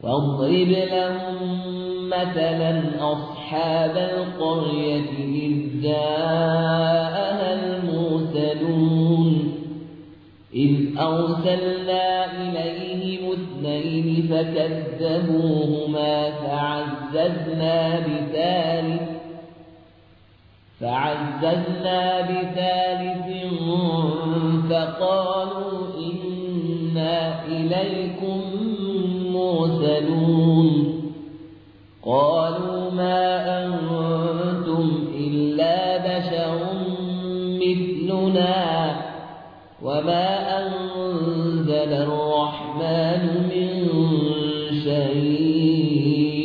واضرب لهم مثلا أصحاب القرية إذ جاءها المرسلون إذ أرسلنا إليهم 2 فكذبوهما فعززنا بثالث فقالوا إنا إليكم مرسلون قالوا ما أنتم إلا بشر مثلنا وما أنزل الرحمن من شيء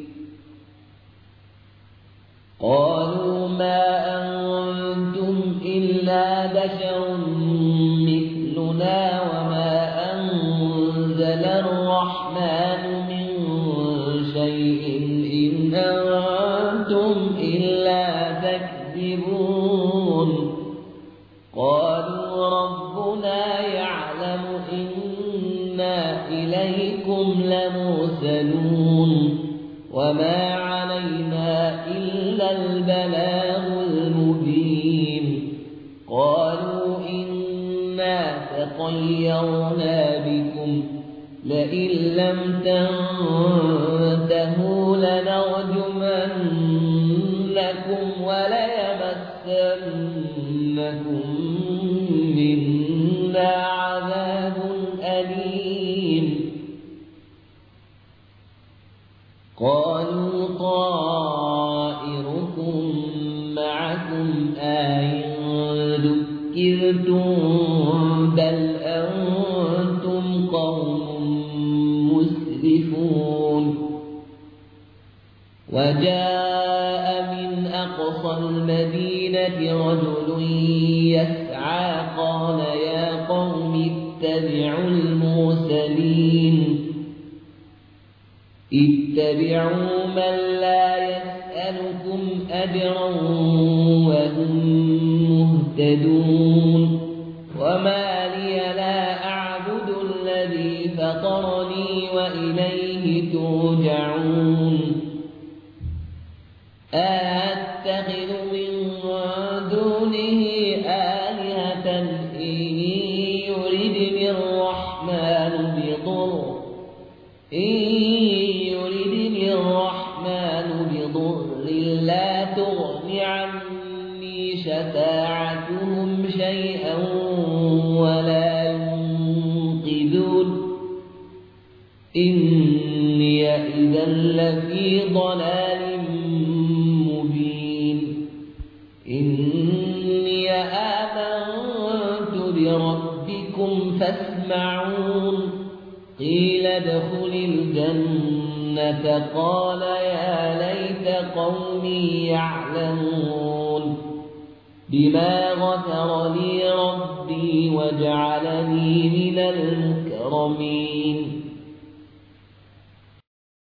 قالوا ما أنتم إلا بشر مثلنا وما أنزل الرحمن من شيء إن أنتم إلا تكذبون قالوا ربنا يعلم إنا إليكم لمرسلون وما علينا إلا البلاغ المبين قالوا إنا تطيرنا بكم لئن لم تنتهوا لنرجمنكم وليمسنكم منا عذاب أليم قالوا طائركم معكم أئن ذكرتم بل أنتم قوم مسرفون وجاء من أقصى المدينة رجل يسعى قال يا قوم اتبعوا المرسلين اتبعوا من لا يسألكم أجرا وهم مهتدون وما لي لا أعبد الذي فطرني وإليه ترجعون أتخذ من دونه آلهة إن يردني الرحمن بضر لا تغن عني شفاعتهم شيئا ولا ينقذون إني إذا لفي ضلال مبين إني آمنت بربكم فاسمعون قيل ادخل الجنة قال يا ليت قومي يعلمون بما غفر لي ربي وجعلني من المكرمين